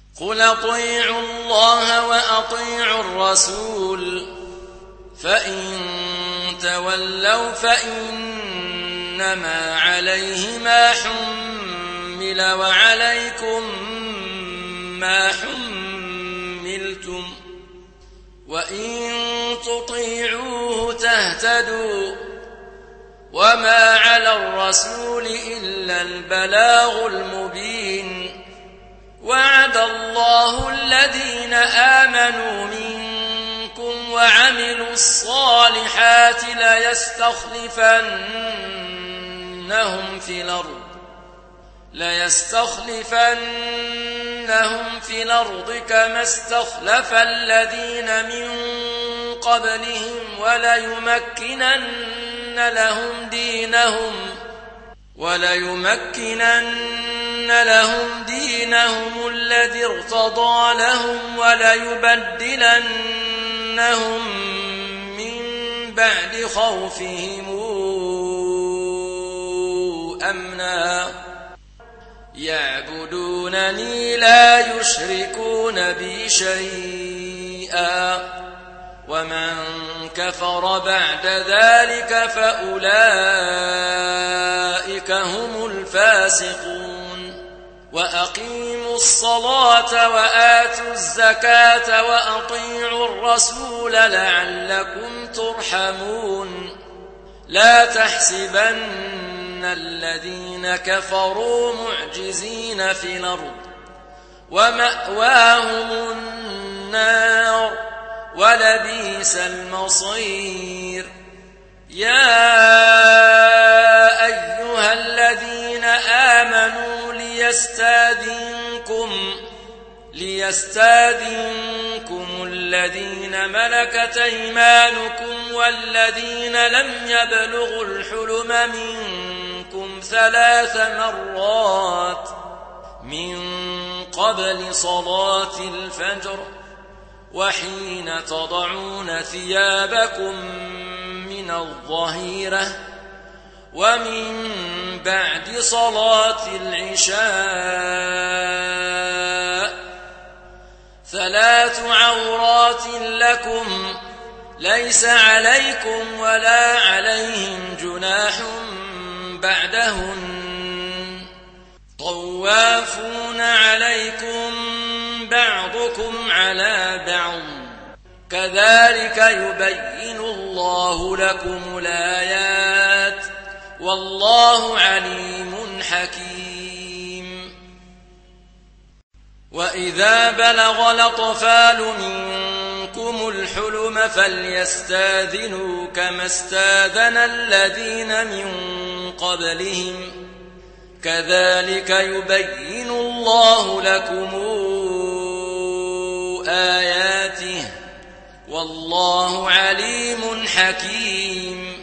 قل اطيعوا الله وأطيعوا الرسول فإن تولوا فإنما عليه ما حمل وعليكم ما حملتم وإن تطيعوه تهتدوا وما على الرسول إلا البلاغ المبين وعد الله الذين آمنوا منكم وعملوا الصالحات ليستخلفنهم في الأرض كما استخلف الذين من قبلهم وليمكنن لهم دينهم الذي ارتضى لهم وليبدلنهم من بعد خوفهم أمنا يعبدونني لا يشركون بي شيئا ومن كفر بعد ذلك فأولئك هم الفاسقون وأقيموا الصلاة وآتوا الزكاة وأطيعوا الرسول لعلكم ترحمون لا تحسبن الذين كفروا معجزين في الأرض ومأواهم النار ولبئس المصير يا أيها الذين آمنوا ليستاذنكم الذين ملكت أيمانكم والذين لم يبلغوا الحلم منكم 3 مرات من قبل صلاة الفجر وحين تضعون ثيابكم من الظهيرة ومن بعد صلاة العشاء 3 عورات لكم ليس عليكم ولا عليهم جناح بعدهن طوافون عليكم بعضكم على بعض كذلك يبين الله لكم الآيات والله عليم حكيم وإذا بلغ الأطفال منكم الحلم فليستاذنوا كما استاذن الذين من قبلهم كذلك يبين الله لكم آياته والله عليم حكيم